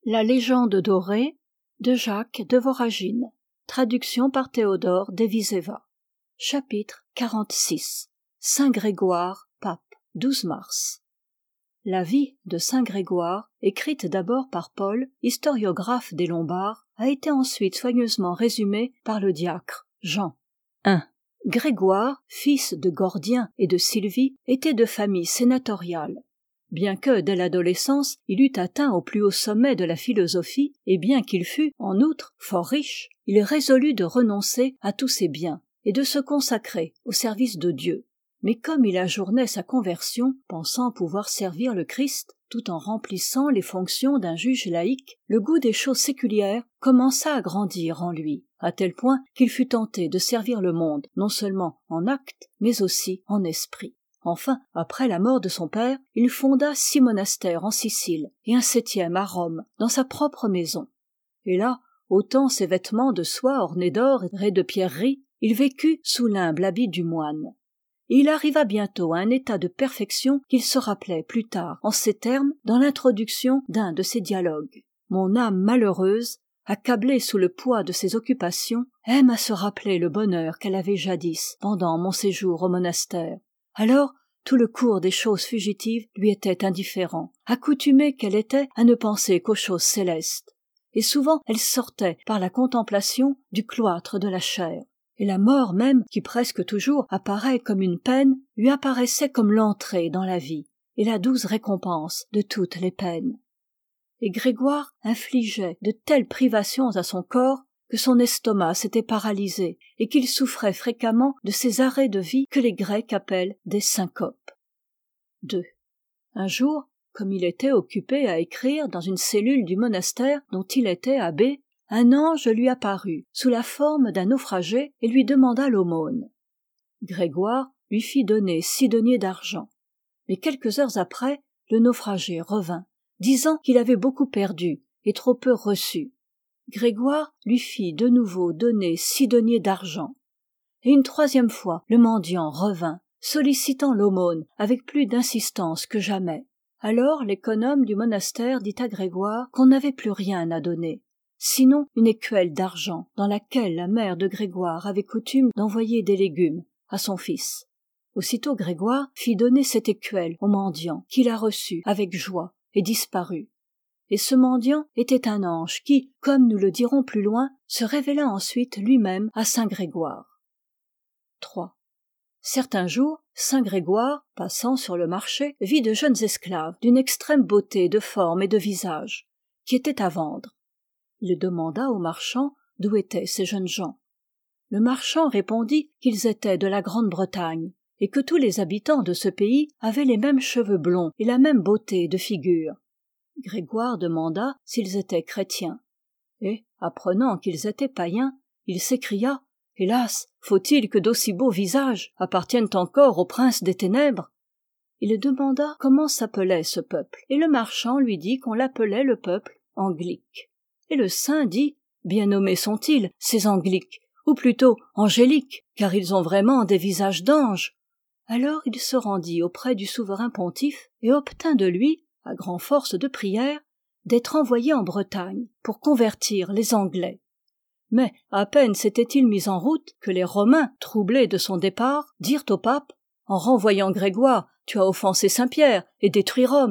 La légende dorée de Jacques de Voragine. Traduction par Théodore Deviseva. Chapitre 46. Saint Grégoire, pape, 12 mars. La vie de Saint Grégoire, écrite d'abord par Paul, historiographe des Lombards, a été ensuite soigneusement résumée par le diacre Jean. 1. Grégoire, fils de Gordien et de Sylvie, était de famille sénatoriale. Bien que, dès l'adolescence, il eût atteint au plus haut sommet de la philosophie, et bien qu'il fût, en outre, fort riche, il résolut de renoncer à tous ses biens, et de se consacrer au service de Dieu. Mais comme il ajournait sa conversion, pensant pouvoir servir le Christ, tout en remplissant les fonctions d'un juge laïque, le goût des choses séculières commença à grandir en lui, à tel point qu'il fut tenté de servir le monde, non seulement en acte, mais aussi en esprit. Enfin, après la mort de son père, il fonda 6 monastères en Sicile et un 7e à Rome, dans sa propre maison. Et là, ôtant ses vêtements de soie ornés d'or et de pierreries, il vécut sous l'humble habit du moine. Et il arriva bientôt à un état de perfection qu'il se rappelait plus tard en ces termes dans l'introduction d'un de ses dialogues. « Mon âme malheureuse, accablée sous le poids de ses occupations, aime à se rappeler le bonheur qu'elle avait jadis pendant mon séjour au monastère. Alors, tout le cours des choses fugitives lui était indifférent, accoutumée qu'elle était à ne penser qu'aux choses célestes. Et souvent elle sortait par la contemplation du cloître de la chair. Et la mort même, qui presque toujours apparaît comme une peine, lui apparaissait comme l'entrée dans la vie, et la douce récompense de toutes les peines. Et Grégoire infligeait de telles privations à son corps que son estomac s'était paralysé et qu'il souffrait fréquemment de ces arrêts de vie que les Grecs appellent des syncopes. 2. Un jour, comme il était occupé à écrire dans une cellule du monastère dont il était abbé, un ange lui apparut sous la forme d'un naufragé et lui demanda l'aumône. Grégoire lui fit donner 6 deniers d'argent. Mais quelques heures après, le naufragé revint, disant qu'il avait beaucoup perdu et trop peu reçu. Grégoire lui fit de nouveau donner 6 deniers d'argent. Et une 3e fois, le mendiant revint, sollicitant l'aumône avec plus d'insistance que jamais. Alors l'économe du monastère dit à Grégoire qu'on n'avait plus rien à donner, sinon une écuelle d'argent dans laquelle la mère de Grégoire avait coutume d'envoyer des légumes à son fils. Aussitôt Grégoire fit donner cette écuelle au mendiant, qui la reçut avec joie et disparut. Et ce mendiant était un ange qui, comme nous le dirons plus loin, se révéla ensuite lui-même à saint Grégoire. 3. Certains jours, saint Grégoire, passant sur le marché, vit de jeunes esclaves d'une extrême beauté de forme et de visage, qui étaient à vendre. Il demanda au marchand d'où étaient ces jeunes gens. Le marchand répondit qu'ils étaient de la Grande-Bretagne, et que tous les habitants de ce pays avaient les mêmes cheveux blonds et la même beauté de figure. Grégoire demanda s'ils étaient chrétiens. Et, apprenant qu'ils étaient païens, il s'écria « Hélas, faut-il que d'aussi beaux visages appartiennent encore au prince des ténèbres ?» Il demanda comment s'appelait ce peuple, et le marchand lui dit qu'on l'appelait le peuple anglique. Et le saint dit « Bien nommés sont-ils, ces angliques, ou plutôt angéliques, car ils ont vraiment des visages d'anges. » Alors il se rendit auprès du souverain pontife et obtint de lui, à grand force de prière, d'être envoyé en Bretagne pour convertir les Anglais. Mais à peine s'était-il mis en route que les Romains, troublés de son départ, dirent au pape « En renvoyant Grégoire, tu as offensé Saint-Pierre et détruit Rome. »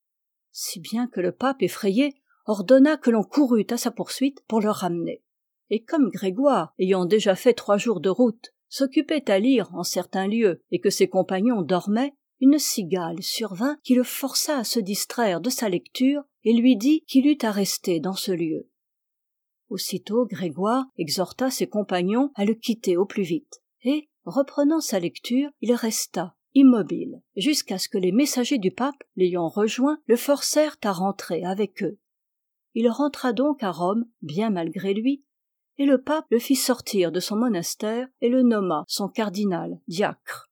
Si bien que le pape, effrayé, ordonna que l'on courût à sa poursuite pour le ramener. Et comme Grégoire, ayant déjà fait 3 jours de route, s'occupait à lire en certains lieux et que ses compagnons dormaient, une cigale survint qui le força à se distraire de sa lecture et lui dit qu'il eût à rester dans ce lieu. Aussitôt Grégoire exhorta ses compagnons à le quitter au plus vite, et, reprenant sa lecture, il resta immobile, jusqu'à ce que les messagers du pape, l'ayant rejoint, le forcèrent à rentrer avec eux. Il rentra donc à Rome, bien malgré lui, et le pape le fit sortir de son monastère et le nomma son cardinal diacre.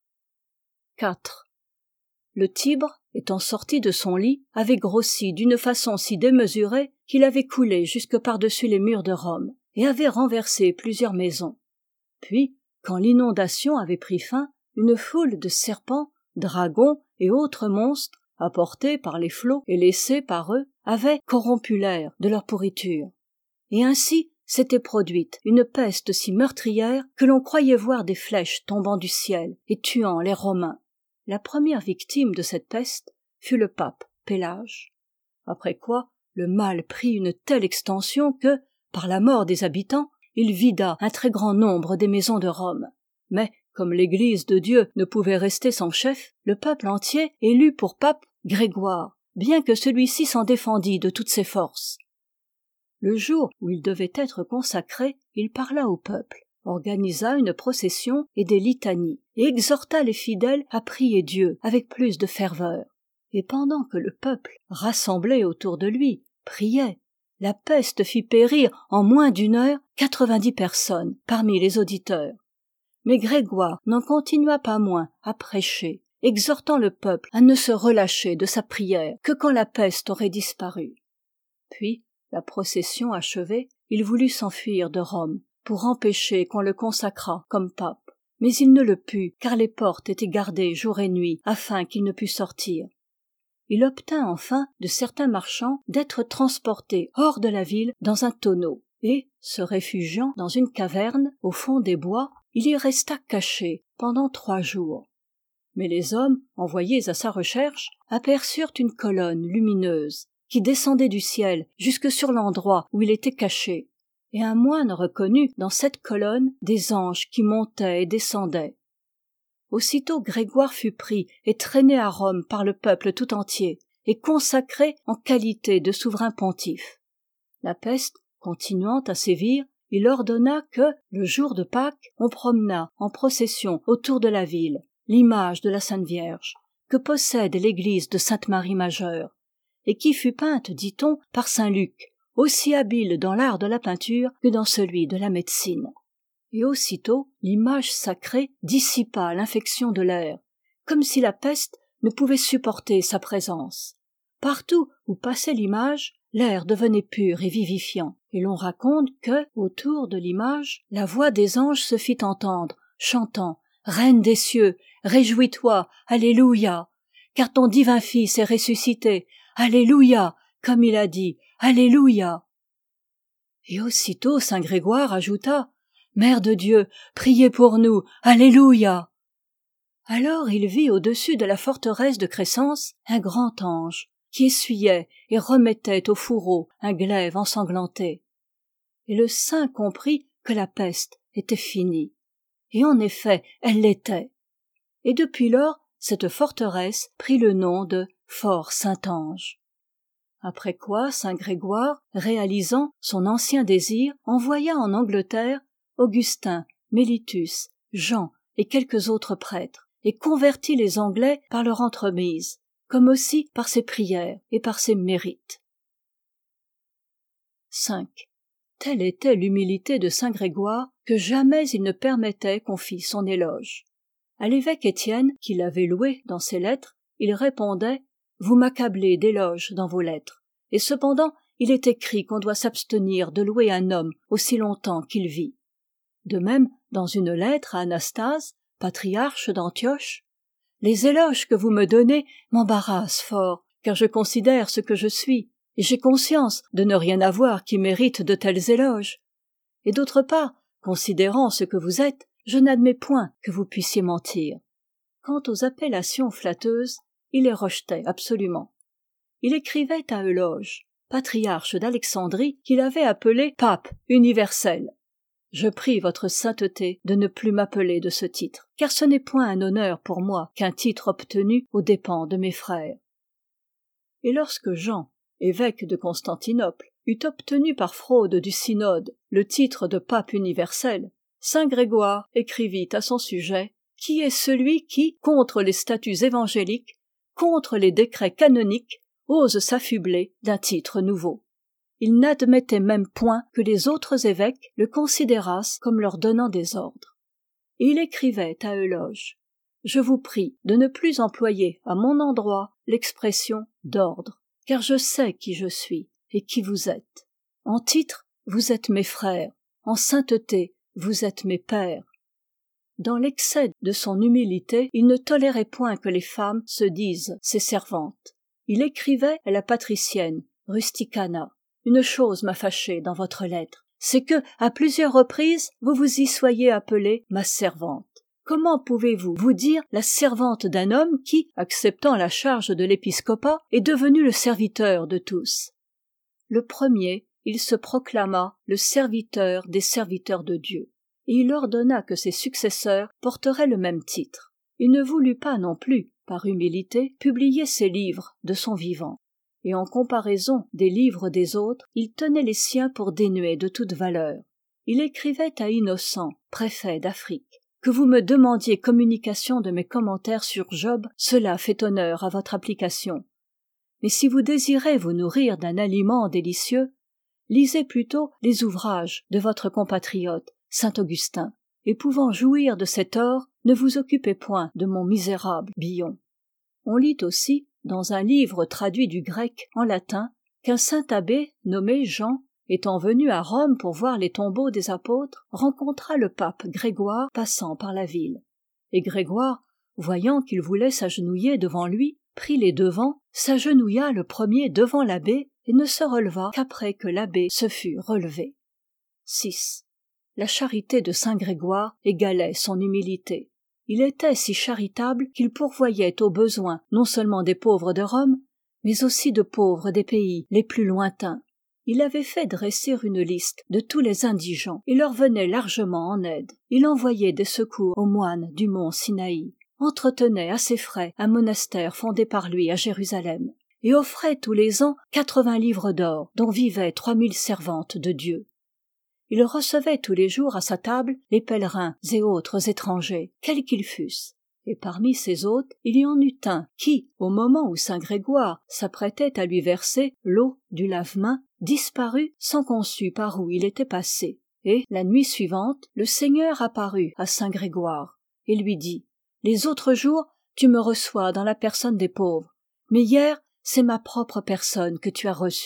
4. Le Tibre, étant sorti de son lit, avait grossi d'une façon si démesurée qu'il avait coulé jusque par-dessus les murs de Rome, et avait renversé plusieurs maisons. Puis, quand l'inondation avait pris fin, une foule de serpents, dragons et autres monstres apportés par les flots et laissés par eux, avaient corrompu l'air de leur pourriture. Et ainsi s'était produite une peste si meurtrière que l'on croyait voir des flèches tombant du ciel et tuant les Romains. La première victime de cette peste fut le pape Pélage. Après quoi, le mal prit une telle extension que, par la mort des habitants, il vida un très grand nombre des maisons de Rome. Mais, comme l'Église de Dieu ne pouvait rester sans chef, le peuple entier élut pour pape Grégoire, bien que celui-ci s'en défendît de toutes ses forces. Le jour où il devait être consacré, il parla au peuple, organisa une procession et des litanies, et exhorta les fidèles à prier Dieu avec plus de ferveur. Et pendant que le peuple, rassemblé autour de lui, priait, la peste fit périr en moins d'une heure 90 personnes parmi les auditeurs. Mais Grégoire n'en continua pas moins à prêcher, exhortant le peuple à ne se relâcher de sa prière que quand la peste aurait disparu. Puis, la procession achevée, il voulut s'enfuir de Rome pour empêcher qu'on le consacrât comme pape. Mais il ne le put, car les portes étaient gardées jour et nuit afin qu'il ne pût sortir. Il obtint enfin de certains marchands d'être transporté hors de la ville dans un tonneau, et, se réfugiant dans une caverne au fond des bois, il y resta caché pendant 3 jours. Mais les hommes, envoyés à sa recherche, aperçurent une colonne lumineuse qui descendait du ciel jusque sur l'endroit où il était caché, et un moine reconnut dans cette colonne des anges qui montaient et descendaient. Aussitôt Grégoire fut pris et traîné à Rome par le peuple tout entier, et consacré en qualité de souverain pontife. La peste continuant à sévir, il ordonna que, le jour de Pâques, on promenât en procession autour de la ville l'image de la Sainte Vierge, que possède l'église de Sainte-Marie-Majeure, et qui fut peinte, dit-on, par saint Luc, aussi habile dans l'art de la peinture que dans celui de la médecine. Et aussitôt, l'image sacrée dissipa l'infection de l'air, comme si la peste ne pouvait supporter sa présence. Partout où passait l'image, l'air devenait pur et vivifiant, et l'on raconte que, autour de l'image, la voix des anges se fit entendre, chantant « Reine des cieux, réjouis-toi, Alléluia, car ton divin Fils est ressuscité, Alléluia, comme il a dit, Alléluia. » Et aussitôt saint Grégoire ajouta « Mère de Dieu, priez pour nous, Alléluia !» Alors il vit au-dessus de la forteresse de Crescence un grand ange qui essuyait et remettait au fourreau un glaive ensanglanté. Et le saint comprit que la peste était finie. Et en effet, elle l'était. Et depuis lors, cette forteresse prit le nom de Fort Saint-Ange. Après quoi, saint Grégoire, réalisant son ancien désir, envoya en Angleterre Augustin, Mélitus, Jean et quelques autres prêtres, et convertit les Anglais par leur entremise, comme aussi par ses prières et par ses mérites. 5. Telle était l'humilité de saint Grégoire que jamais il ne permettait qu'on fît son éloge. À l'évêque Étienne, qui l'avait loué dans ses lettres, il répondait « Vous m'accablez d'éloges dans vos lettres. » Et cependant, il est écrit qu'on doit s'abstenir de louer un homme aussi longtemps qu'il vit. De même, dans une lettre à Anastase, patriarche d'Antioche, « Les éloges que vous me donnez m'embarrassent fort, car je considère ce que je suis, et j'ai conscience de ne rien avoir qui mérite de tels éloges. Et d'autre part, considérant ce que vous êtes, je n'admets point que vous puissiez mentir. » Quant aux appellations flatteuses, il les rejetait absolument. Il écrivait à Euloge, patriarche d'Alexandrie, qu'il avait appelé pape universel. « Je prie votre sainteté de ne plus m'appeler de ce titre, car ce n'est point un honneur pour moi qu'un titre obtenu aux dépens de mes frères. » Et lorsque Jean, évêque de Constantinople, eut obtenu par fraude du synode le titre de pape universel, saint Grégoire écrivit à son sujet « Qui est celui qui, contre les statuts évangéliques, contre les décrets canoniques, ose s'affubler d'un titre nouveau ?» Il n'admettait même point que les autres évêques le considérassent comme leur donnant des ordres. Et il écrivait à Euloge « Je vous prie de ne plus employer à mon endroit l'expression d'ordre, car je sais qui je suis et qui vous êtes. En titre, vous êtes mes frères, en sainteté, vous êtes mes pères. Dans l'excès de son humilité, il ne tolérait point que les femmes se disent ses servantes. Il écrivait à la patricienne Rusticana: « Une chose m'a fâché dans votre lettre, c'est que, à plusieurs reprises, vous vous y soyez appelée ma servante. Comment pouvez-vous vous dire la servante d'un homme qui, acceptant la charge de l'épiscopat, est devenu le serviteur de tous ?» Le premier, il se proclama le serviteur des serviteurs de Dieu, et il ordonna que ses successeurs porteraient le même titre. Il ne voulut pas non plus, par humilité, publier ses livres de son vivant, et en comparaison des livres des autres, il tenait les siens pour dénués de toute valeur. Il écrivait à Innocent, préfet d'Afrique: « Que vous me demandiez communication de mes commentaires sur Job, cela fait honneur à votre application. Mais si vous désirez vous nourrir d'un aliment délicieux, lisez plutôt les ouvrages de votre compatriote saint Augustin, et pouvant jouir de cet or, ne vous occupez point de mon misérable Billon. » On lit aussi, dans un livre traduit du grec en latin, qu'un saint abbé nommé Jean, étant venu à Rome pour voir les tombeaux des apôtres, rencontra le pape Grégoire passant par la ville. Et Grégoire, voyant qu'il voulait s'agenouiller devant lui, prit les devants, s'agenouilla le premier devant l'abbé et ne se releva qu'après que l'abbé se fut relevé. 6. La charité de saint Grégoire égalait son humilité. Il était si charitable qu'il pourvoyait aux besoins non seulement des pauvres de Rome, mais aussi de pauvres des pays les plus lointains. Il avait fait dresser une liste de tous les indigents et leur venait largement en aide. Il envoyait des secours aux moines du mont Sinaï, entretenait à ses frais un monastère fondé par lui à Jérusalem, et offrait tous les ans 80 livres d'or, dont vivaient 3000 servantes de Dieu. Il recevait tous les jours à sa table les pèlerins et autres étrangers, quels qu'ils fussent. Et parmi ces hôtes, il y en eut un qui, au moment où saint Grégoire s'apprêtait à lui verser l'eau du lave-mains, disparut sans qu'on sût par où il était passé. Et, la nuit suivante, le Seigneur apparut à saint Grégoire et lui dit: « Les autres jours, tu me reçois dans la personne des pauvres, mais hier, c'est ma propre personne que tu as reçue. »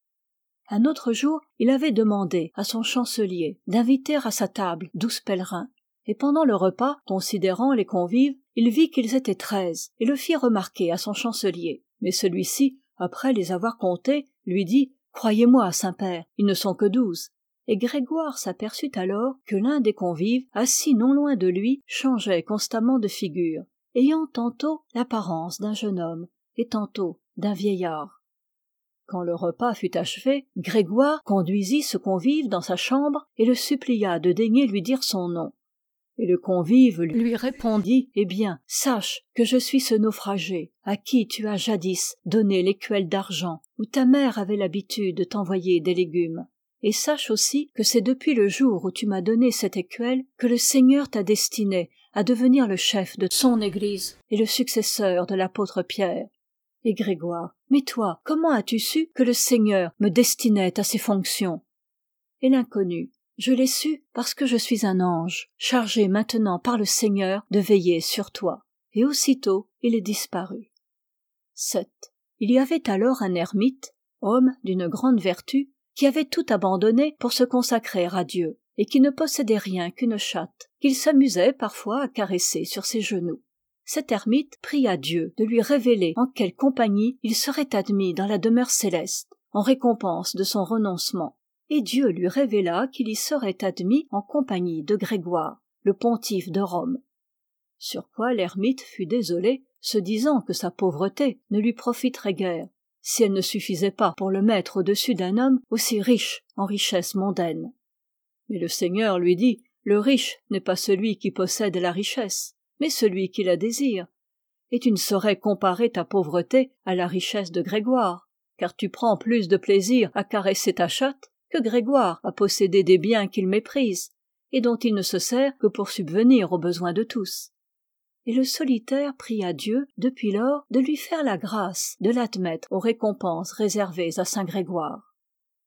Un autre jour, il avait demandé à son chancelier d'inviter à sa table 12 pèlerins. Et pendant le repas, considérant les convives, il vit qu'ils étaient 13 et le fit remarquer à son chancelier. Mais celui-ci, après les avoir comptés, lui dit: « Croyez-moi, Saint-Père, ils ne sont que 12. » Et Grégoire s'aperçut alors que l'un des convives, assis non loin de lui, changeait constamment de figure, ayant tantôt l'apparence d'un jeune homme et tantôt d'un vieillard. Quand le repas fut achevé, Grégoire conduisit ce convive dans sa chambre et le supplia de daigner lui dire son nom. Et le convive lui répondit: « Eh bien, sache que je suis ce naufragé à qui tu as jadis donné l'écuelle d'argent, où ta mère avait l'habitude de t'envoyer des légumes. Et sache aussi que c'est depuis le jour où tu m'as donné cette écuelle que le Seigneur t'a destiné à devenir le chef de son Église et le successeur de l'apôtre Pierre. » Et Grégoire: « Mais toi, comment as-tu su que le Seigneur me destinait à ces fonctions ?» Et l'inconnu: « Je l'ai su parce que je suis un ange, chargé maintenant par le Seigneur de veiller sur toi. » Et aussitôt il disparut. 7. Il y avait alors un ermite, homme d'une grande vertu, qui avait tout abandonné pour se consacrer à Dieu, et qui ne possédait rien qu'une chatte, qu'il s'amusait parfois à caresser sur ses genoux. Cet ermite pria Dieu de lui révéler en quelle compagnie il serait admis dans la demeure céleste, en récompense de son renoncement. Et Dieu lui révéla qu'il y serait admis en compagnie de Grégoire, le pontife de Rome. Sur quoi l'ermite fut désolé, se disant que sa pauvreté ne lui profiterait guère, si elle ne suffisait pas pour le mettre au-dessus d'un homme aussi riche en richesses mondaines. Mais le Seigneur lui dit: « Le riche n'est pas celui qui possède la richesse, mais celui qui la désire. Et tu ne saurais comparer ta pauvreté à la richesse de Grégoire, car tu prends plus de plaisir à caresser ta chatte que Grégoire à posséder des biens qu'il méprise, et dont il ne se sert que pour subvenir aux besoins de tous. » Et le solitaire pria Dieu depuis lors de lui faire la grâce de l'admettre aux récompenses réservées à saint Grégoire.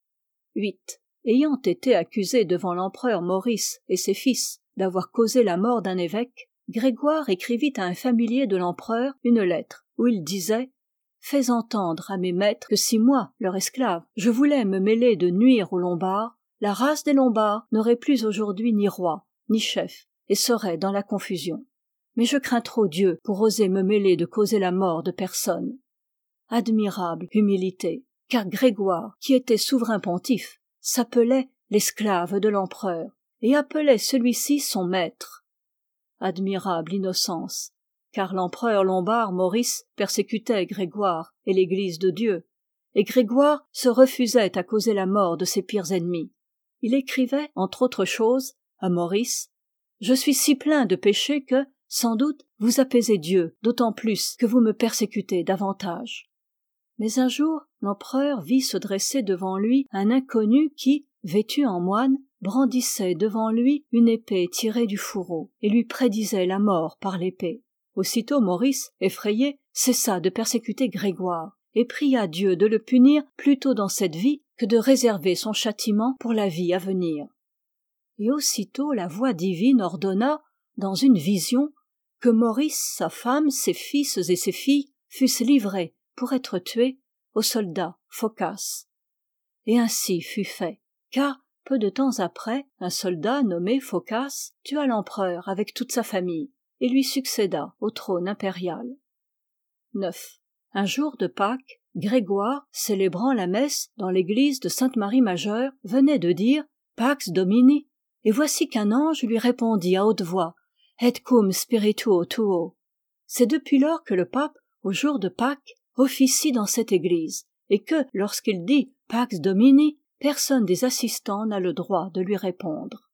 8. Ayant été accusé devant l'empereur Maurice et ses fils d'avoir causé la mort d'un évêque, Grégoire écrivit à un familier de l'empereur une lettre où il disait: « Fais entendre à mes maîtres que si moi, leur esclave, je voulais me mêler de nuire aux Lombards, la race des Lombards n'aurait plus aujourd'hui ni roi, ni chef, et serais dans la confusion. Mais je crains trop Dieu pour oser me mêler de causer la mort de personne. Admirable humilité, car Grégoire, qui était souverain pontife, s'appelait l'esclave de l'empereur, et appelait celui-ci son maître. Admirable innocence, car l'empereur lombard Maurice persécutait Grégoire et l'Église de Dieu, et Grégoire se refusait à causer la mort de ses pires ennemis. Il écrivait, entre autres choses, à Maurice: « Je suis si plein de péchés que, sans doute, vous apaisez Dieu, d'autant plus que vous me persécutez davantage. » Mais un jour, l'empereur vit se dresser devant lui un inconnu qui, vêtu en moine, brandissait devant lui une épée tirée du fourreau, et lui prédisait la mort par l'épée. Aussitôt Maurice, effrayé, cessa de persécuter Grégoire, et pria Dieu de le punir plutôt dans cette vie que de réserver son châtiment pour la vie à venir. Et aussitôt la voix divine ordonna, dans une vision, que Maurice, sa femme, ses fils et ses filles fussent livrés pour être tués au soldat Phocas. Et ainsi fut fait, car, peu de temps après, un soldat nommé Phocas tua l'empereur avec toute sa famille, et lui succéda au trône impérial. 9. Un jour de Pâques, Grégoire, célébrant la messe dans l'église de Sainte-Marie-Majeure, venait de dire « Pax Domini », et voici qu'un ange lui répondit à haute voix « Et cum spirituo tuo ». C'est depuis lors que le pape, au jour de Pâques, officie dans cette église, et que, lorsqu'il dit « Pax Domini », personne des assistants n'a le droit de lui répondre.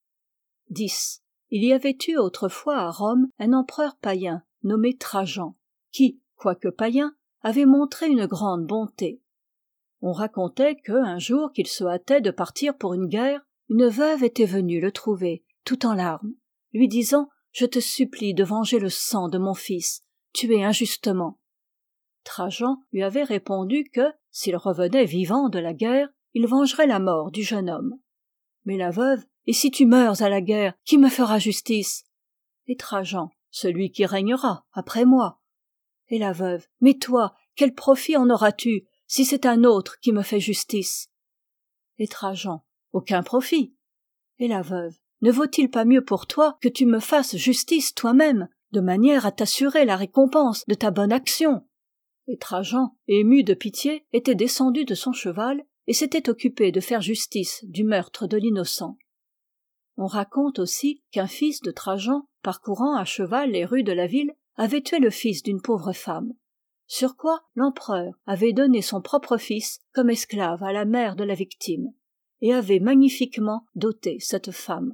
10. Il y avait eu autrefois à Rome un empereur païen nommé Trajan, qui, quoique païen, avait montré une grande bonté. On racontait que, un jour qu'il se hâtait de partir pour une guerre, une veuve était venue le trouver, tout en larmes, lui disant « Je te supplie de venger le sang de mon fils, tué injustement. » Trajan lui avait répondu que, s'il revenait vivant de la guerre, il vengerait la mort du jeune homme. Mais la veuve « Et si tu meurs à la guerre, qui me fera justice ?» Et Trajan « Celui qui régnera après moi. » Et la veuve « Mais toi, quel profit en auras-tu si c'est un autre qui me fait justice ?» Et Trajan « Aucun profit. » Et la veuve « Ne vaut-il pas mieux pour toi que tu me fasses justice toi-même, de manière à t'assurer la récompense de ta bonne action ?» Et Trajan, ému de pitié, était descendu de son cheval et s'était occupé de faire justice du meurtre de l'innocent. On raconte aussi qu'un fils de Trajan, parcourant à cheval les rues de la ville, avait tué le fils d'une pauvre femme. Sur quoi l'empereur avait donné son propre fils comme esclave à la mère de la victime, et avait magnifiquement doté cette femme.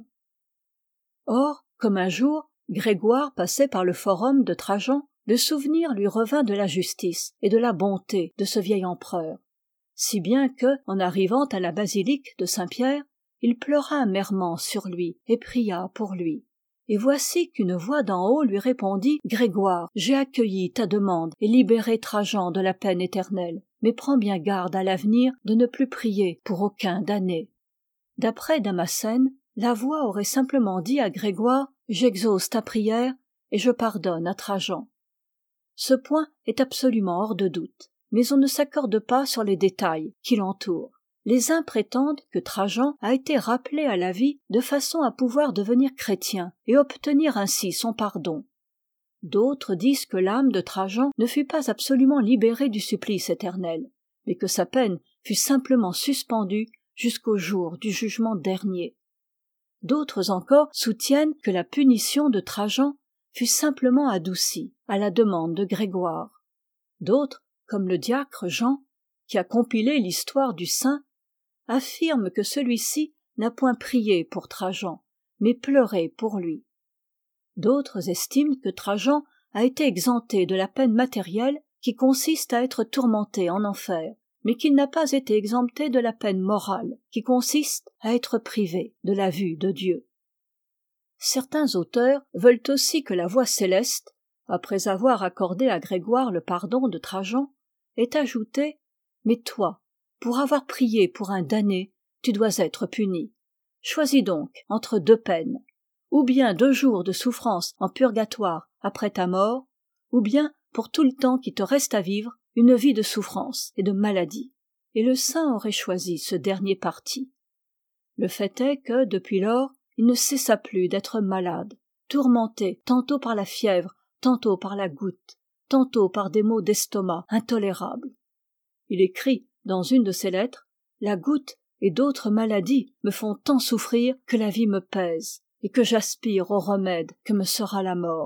Or, comme un jour, Grégoire passait par le forum de Trajan, le souvenir lui revint de la justice et de la bonté de ce vieil empereur, si bien que, en arrivant à la basilique de Saint-Pierre, il pleura amèrement sur lui et pria pour lui. Et voici qu'une voix d'en haut lui répondit « Grégoire, j'ai accueilli ta demande et libéré Trajan de la peine éternelle, mais prends bien garde à l'avenir de ne plus prier pour aucun damné. » D'après Damascène, la voix aurait simplement dit à Grégoire « J'exauce ta prière et je pardonne à Trajan. » Ce point est absolument hors de doute, mais on ne s'accorde pas sur les détails qui l'entourent. Les uns prétendent que Trajan a été rappelé à la vie de façon à pouvoir devenir chrétien et obtenir ainsi son pardon. D'autres disent que l'âme de Trajan ne fut pas absolument libérée du supplice éternel, mais que sa peine fut simplement suspendue jusqu'au jour du jugement dernier. D'autres encore soutiennent que la punition de Trajan fut simplement adoucie à la demande de Grégoire. D'autres, comme le diacre Jean, qui a compilé l'histoire du saint, affirment que celui-ci n'a point prié pour Trajan, mais pleuré pour lui. D'autres estiment que Trajan a été exempté de la peine matérielle qui consiste à être tourmenté en enfer, mais qu'il n'a pas été exempté de la peine morale qui consiste à être privé de la vue de Dieu. Certains auteurs veulent aussi que la voix céleste, après avoir accordé à Grégoire le pardon de Trajan, ait ajouté « Mais toi, pour avoir prié pour un damné, tu dois être puni. Choisis donc entre deux peines, ou bien 2 jours de souffrance en purgatoire après ta mort, ou bien, pour tout le temps qui te reste à vivre, une vie de souffrance et de maladie. » Et le saint aurait choisi ce dernier parti. Le fait est que, depuis lors, il ne cessa plus d'être malade, tourmenté tantôt par la fièvre, tantôt par la goutte, tantôt par des maux d'estomac intolérables. Il écrit dans une de ses lettres: « La goutte et d'autres maladies me font tant souffrir que la vie me pèse, et que j'aspire au remède que me sera la mort. »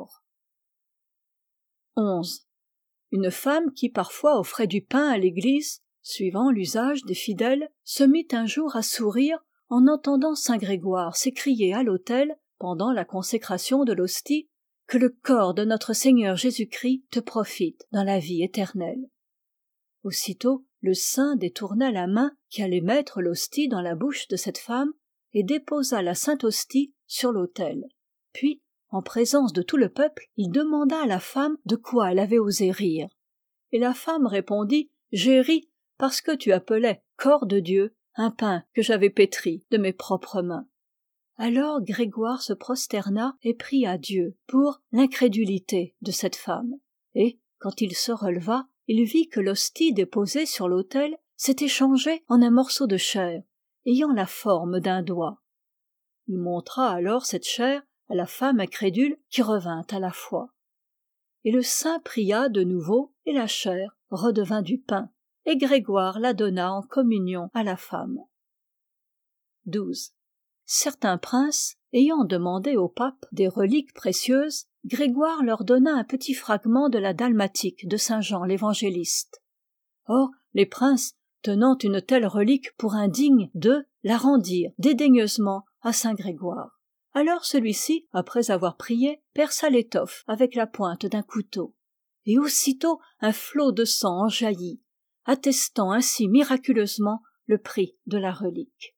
11. Une femme qui parfois offrait du pain à l'église, suivant l'usage des fidèles, se mit un jour à sourire en entendant saint Grégoire s'écrier à l'autel, pendant la consécration de l'hostie, que le corps de notre Seigneur Jésus-Christ te profite dans la vie éternelle. Aussitôt, le saint détourna la main qui allait mettre l'hostie dans la bouche de cette femme et déposa la sainte hostie sur l'autel. Puis, en présence de tout le peuple, il demanda à la femme de quoi elle avait osé rire. Et la femme répondit: « J'ai ri parce que tu appelais corps de Dieu un pain que j'avais pétri de mes propres mains. » Alors Grégoire se prosterna et pria Dieu pour l'incrédulité de cette femme. Et, quand il se releva, il vit que l'hostie déposée sur l'autel s'était changée en un morceau de chair, ayant la forme d'un doigt. Il montra alors cette chair à la femme incrédule qui revint à la foi. Et le saint pria de nouveau, et la chair redevint du pain, et Grégoire la donna en communion à la femme. 12. Certains princes, ayant demandé au pape des reliques précieuses, Grégoire leur donna un petit fragment de la dalmatique de saint Jean l'évangéliste. Or, les princes, tenant une telle relique pour indigne d'eux, la rendirent dédaigneusement à saint Grégoire. Alors celui-ci, après avoir prié, perça l'étoffe avec la pointe d'un couteau. Et aussitôt un flot de sang en jaillit, attestant ainsi miraculeusement le prix de la relique.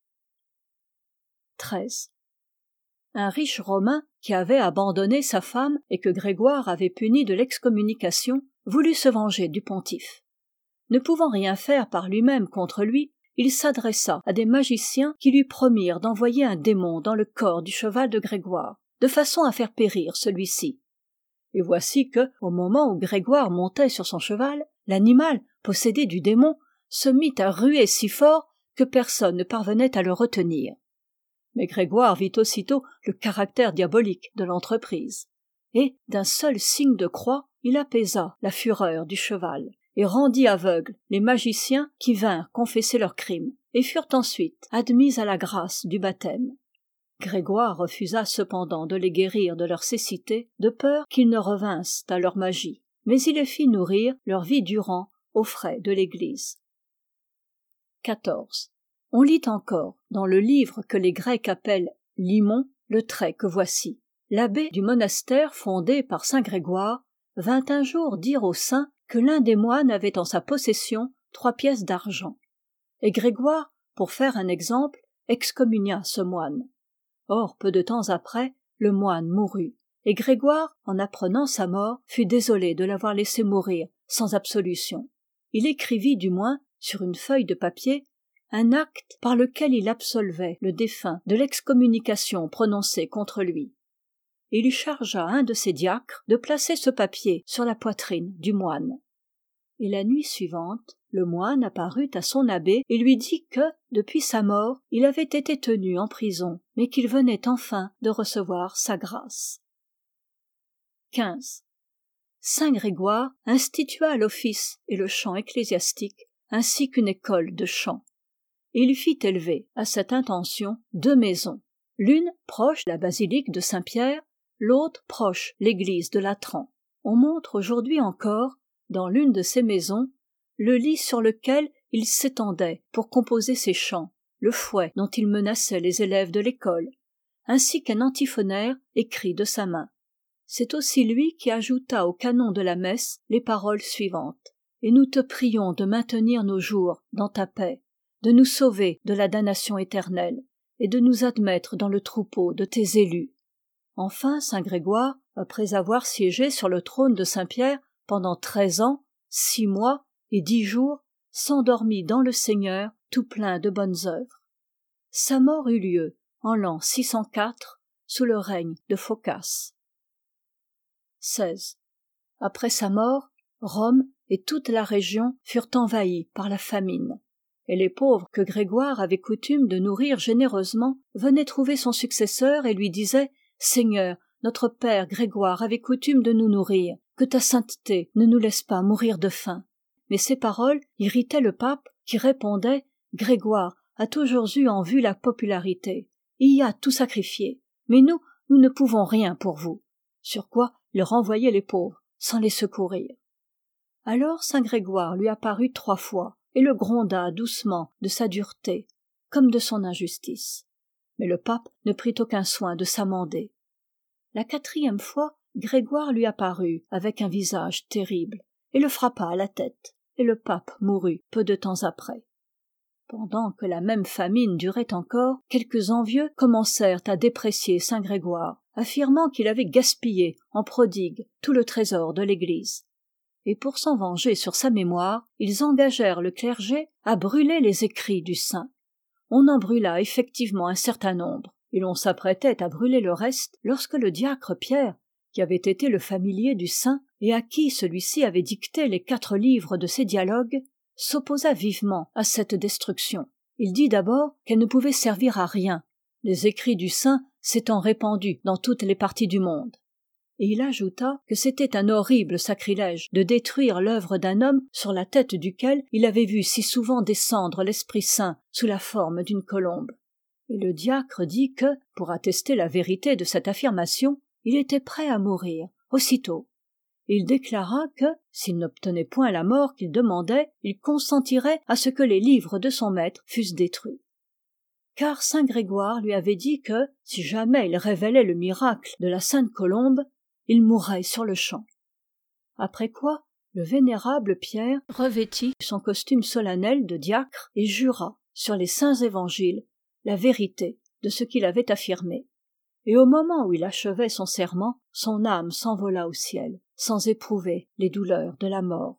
13. Un riche Romain, qui avait abandonné sa femme et que Grégoire avait puni de l'excommunication, voulut se venger du pontife. Ne pouvant rien faire par lui-même contre lui, il s'adressa à des magiciens qui lui promirent d'envoyer un démon dans le corps du cheval de Grégoire, de façon à faire périr celui-ci. Et voici que, au moment où Grégoire montait sur son cheval, l'animal, possédé du démon, se mit à ruer si fort que personne ne parvenait à le retenir. Mais Grégoire vit aussitôt le caractère diabolique de l'entreprise, et, d'un seul signe de croix, il apaisa la fureur du cheval, et rendit aveugles les magiciens qui vinrent confesser leurs crimes, et furent ensuite admis à la grâce du baptême. Grégoire refusa cependant de les guérir de leur cécité, de peur qu'ils ne revinssent à leur magie, mais il les fit nourrir leur vie durant aux frais de l'Église. 14. On lit encore, dans le livre que les Grecs appellent Limon, le trait que voici. L'abbé du monastère fondé par saint Grégoire vint un jour dire au saint que l'un des moines avait en sa possession 3 pièces d'argent. Et Grégoire, pour faire un exemple, excommunia ce moine. Or, peu de temps après, le moine mourut, et Grégoire, en apprenant sa mort, fut désolé de l'avoir laissé mourir sans absolution. Il écrivit du moins, sur une feuille de papier, un acte par lequel il absolvait le défunt de l'excommunication prononcée contre lui. Et il chargea un de ses diacres de placer ce papier sur la poitrine du moine. Et la nuit suivante, le moine apparut à son abbé et lui dit que, depuis sa mort, il avait été tenu en prison, mais qu'il venait enfin de recevoir sa grâce. 15. Saint Grégoire institua l'office et le chant ecclésiastique, ainsi qu'une école de chant. Et il fit élever, à cette intention, 2 maisons, l'une proche la basilique de Saint-Pierre, l'autre proche l'église de Latran. On montre aujourd'hui encore, dans l'une de ces maisons, le lit sur lequel il s'étendait pour composer ses chants, le fouet dont il menaçait les élèves de l'école, ainsi qu'un antiphonaire écrit de sa main. C'est aussi lui qui ajouta au canon de la messe les paroles suivantes. « Et nous te prions de maintenir nos jours dans ta paix, de nous sauver de la damnation éternelle, et de nous admettre dans le troupeau de tes élus. » Enfin, saint Grégoire, après avoir siégé sur le trône de Saint-Pierre pendant 13 ans, 6 mois et 10 jours, s'endormit dans le Seigneur tout plein de bonnes œuvres. Sa mort eut lieu en l'an 604, sous le règne de Phocas. 16. Après sa mort, Rome et toute la région furent envahies par la famine. et les pauvres que Grégoire avait coutume de nourrir généreusement venaient trouver son successeur et lui disaient « Seigneur, notre père Grégoire avait coutume de nous nourrir, que ta sainteté ne nous laisse pas mourir de faim. » Mais ces paroles irritaient le pape qui répondait « Grégoire a toujours eu en vue la popularité, il y a tout sacrifié, mais nous ne pouvons rien pour vous. » Sur quoi il renvoyait les pauvres sans les secourir. Alors saint Grégoire lui apparut 3 fois et le gronda doucement de sa dureté, comme de son injustice. Mais le pape ne prit aucun soin de s'amender. La 4e fois, Grégoire lui apparut avec un visage terrible et le frappa à la tête, et le pape mourut peu de temps après. Pendant que la même famine durait encore, quelques envieux commencèrent à déprécier saint Grégoire, affirmant qu'il avait gaspillé en prodigue tout le trésor de l'Église. Et pour s'en venger sur sa mémoire, ils engagèrent le clergé à brûler les écrits du saint. On en brûla effectivement un certain nombre, et l'on s'apprêtait à brûler le reste lorsque le diacre Pierre, qui avait été le familier du saint et à qui celui-ci avait dicté les 4 livres de ses dialogues, s'opposa vivement à cette destruction. Il dit d'abord qu'elle ne pouvait servir à rien, les écrits du saint s'étant répandus dans toutes les parties du monde. Et il ajouta que c'était un horrible sacrilège de détruire l'œuvre d'un homme sur la tête duquel il avait vu si souvent descendre l'Esprit Saint sous la forme d'une colombe. Et le diacre dit que, pour attester la vérité de cette affirmation, il était prêt à mourir, aussitôt. Et il déclara que, s'il n'obtenait point la mort qu'il demandait, il consentirait à ce que les livres de son maître fussent détruits. Car saint Grégoire lui avait dit que, si jamais il révélait le miracle de la sainte colombe, il mourrait sur le champ. Après quoi, le vénérable Pierre revêtit son costume solennel de diacre et jura, sur les saints évangiles, la vérité de ce qu'il avait affirmé. Et au moment où il achevait son serment, son âme s'envola au ciel, sans éprouver les douleurs de la mort.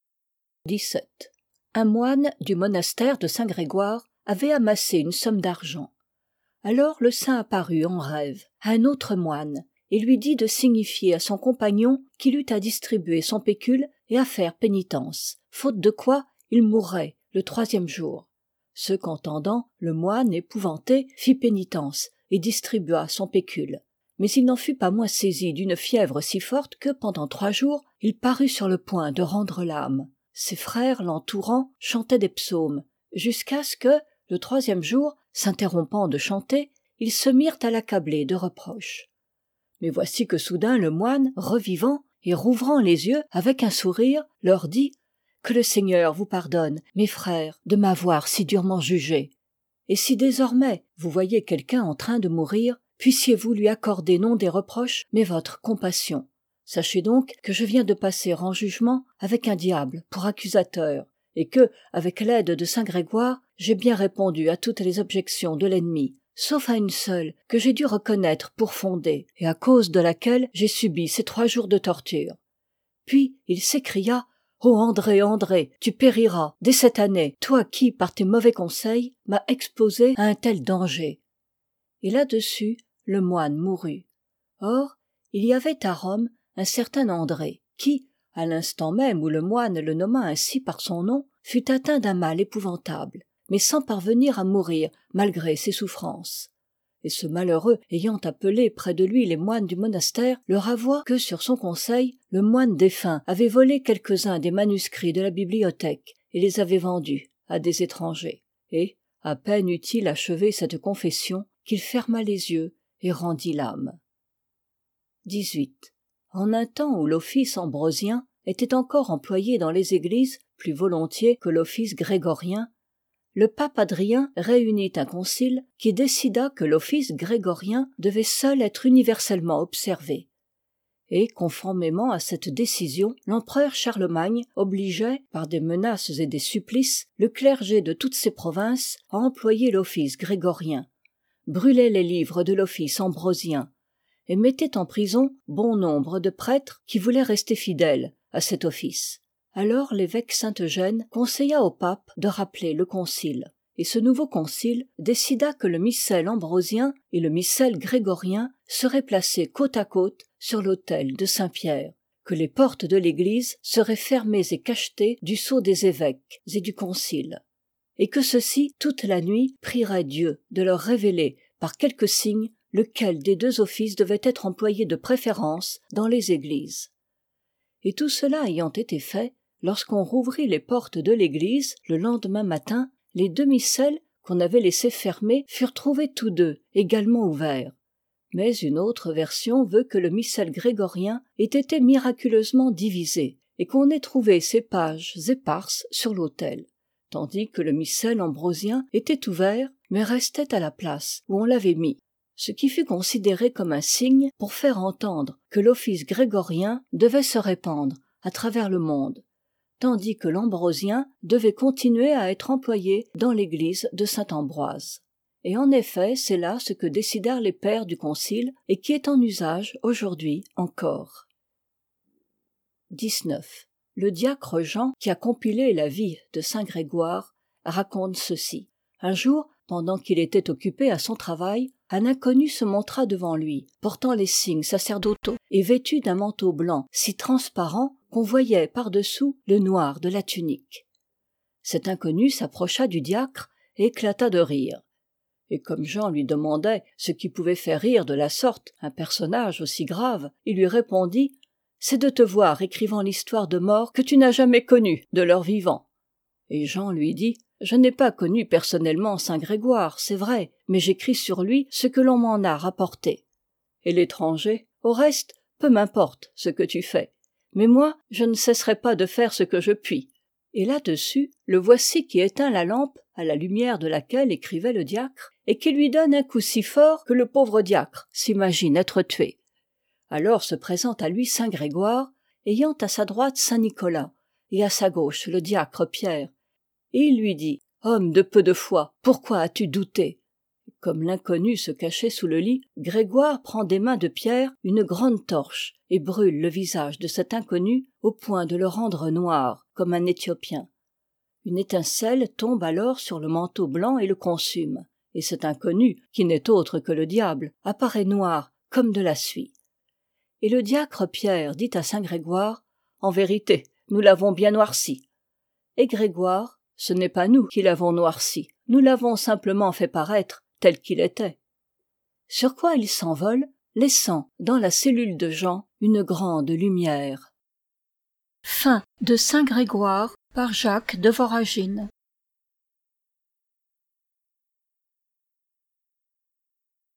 17. Un moine du monastère de Saint-Grégoire avait amassé une somme d'argent. Alors le saint apparut en rêve à un autre moine, et lui dit de signifier à son compagnon qu'il eut à distribuer son pécule et à faire pénitence, faute de quoi il mourrait le 3e jour. Ce qu'entendant, le moine, épouvanté, fit pénitence et distribua son pécule. Mais il n'en fut pas moins saisi d'une fièvre si forte que, pendant 3 jours, il parut sur le point de rendre l'âme. Ses frères, l'entourant, chantaient des psaumes, jusqu'à ce que, le 3e jour, s'interrompant de chanter, ils se mirent à l'accabler de reproches. Mais voici que soudain le moine, revivant et rouvrant les yeux avec un sourire, leur dit « Que le Seigneur vous pardonne, mes frères, de m'avoir si durement jugé. Et si désormais vous voyez quelqu'un en train de mourir, puissiez-vous lui accorder non des reproches, mais votre compassion. Sachez donc que je viens de passer en jugement avec un diable pour accusateur, et que, avec l'aide de saint Grégoire, j'ai bien répondu à toutes les objections de l'ennemi, sauf à une seule que j'ai dû reconnaître pour fondée, et à cause de laquelle j'ai subi ces 3 jours de torture. » Puis il s'écria « Ô André, André, tu périras dès cette année, toi qui, par tes mauvais conseils, m'as exposé à un tel danger. » Et là-dessus, le moine mourut. Or, il y avait à Rome un certain André, qui, à l'instant même où le moine le nomma ainsi par son nom, fut atteint d'un mal épouvantable, mais sans parvenir à mourir malgré ses souffrances. Et ce malheureux, ayant appelé près de lui les moines du monastère, leur avoua que sur son conseil, le moine défunt avait volé quelques-uns des manuscrits de la bibliothèque et les avait vendus à des étrangers. Et, à peine eut-il achevé cette confession, qu'il ferma les yeux et rendit l'âme. 18. En un temps où l'office ambrosien était encore employé dans les églises plus volontiers que l'office grégorien, le pape Adrien réunit un concile qui décida que l'office grégorien devait seul être universellement observé. Et, conformément à cette décision, l'empereur Charlemagne obligeait, par des menaces et des supplices, le clergé de toutes ses provinces à employer l'office grégorien, brûlait les livres de l'office ambrosien, et mettait en prison bon nombre de prêtres qui voulaient rester fidèles à cet office. Alors l'évêque Saint-Eugène conseilla au pape de rappeler le concile. Et ce nouveau concile décida que le missel ambrosien et le missel grégorien seraient placés côte à côte sur l'autel de Saint-Pierre, que les portes de l'église seraient fermées et cachetées du sceau des évêques et du concile. et que ceux-ci, toute la nuit, prieraient Dieu de leur révéler, par quelque signe, lequel des deux offices devait être employé de préférence dans les églises. Et tout cela ayant été fait, lorsqu'on rouvrit les portes de l'église, le lendemain matin, les deux missels qu'on avait laissés fermés furent trouvés tous deux également ouverts. Mais une autre version veut que le missel grégorien ait été miraculeusement divisé, et qu'on ait trouvé ses pages éparses sur l'autel, tandis que le missel ambrosien était ouvert, mais restait à la place où on l'avait mis, ce qui fut considéré comme un signe pour faire entendre que l'office grégorien devait se répandre à travers le monde, tandis que l'ambrosien devait continuer à être employé dans l'église de Saint-Ambroise. Et en effet, c'est là ce que décidèrent les pères du concile et qui est en usage aujourd'hui encore. 19. Le diacre Jean, qui a compilé la vie de saint Grégoire, raconte ceci. Un jour, pendant qu'il était occupé à son travail, un inconnu se montra devant lui, portant les signes sacerdotaux et vêtu d'un manteau blanc si transparent qu'on voyait par-dessous le noir de la tunique. Cet inconnu s'approcha du diacre et éclata de rire. Et comme Jean lui demandait ce qui pouvait faire rire de la sorte un personnage aussi grave, il lui répondit « C'est de te voir écrivant l'histoire de morts que tu n'as jamais connue de leur vivant. » Et Jean lui dit « Je n'ai pas connu personnellement saint Grégoire, c'est vrai, mais j'écris sur lui ce que l'on m'en a rapporté. » Et l'étranger « Au reste, peu m'importe ce que tu fais, mais moi je ne cesserai pas de faire ce que je puis. » Et là-dessus, le voici qui éteint la lampe à la lumière de laquelle écrivait le diacre, et qui lui donne un coup si fort que le pauvre diacre s'imagine être tué. Alors se présente à lui saint Grégoire, ayant à sa droite saint Nicolas, et à sa gauche le diacre Pierre, et il lui dit « Homme de peu de foi, pourquoi as-tu douté ?» Comme l'inconnu se cachait sous le lit, Grégoire prend des mains de Pierre une grande torche et brûle le visage de cet inconnu au point de le rendre noir, comme un Éthiopien. Une étincelle tombe alors sur le manteau blanc et le consume, et cet inconnu, qui n'est autre que le diable, apparaît noir comme de la suie. Et le diacre Pierre dit à saint Grégoire « En vérité, nous l'avons bien noirci. » Et Grégoire « Ce n'est pas nous qui l'avons noirci, nous l'avons simplement fait paraître tel qu'il était. » Sur quoi il s'envole, laissant dans la cellule de Jean une grande lumière. Fin de Saint Grégoire par Jacques de Voragine.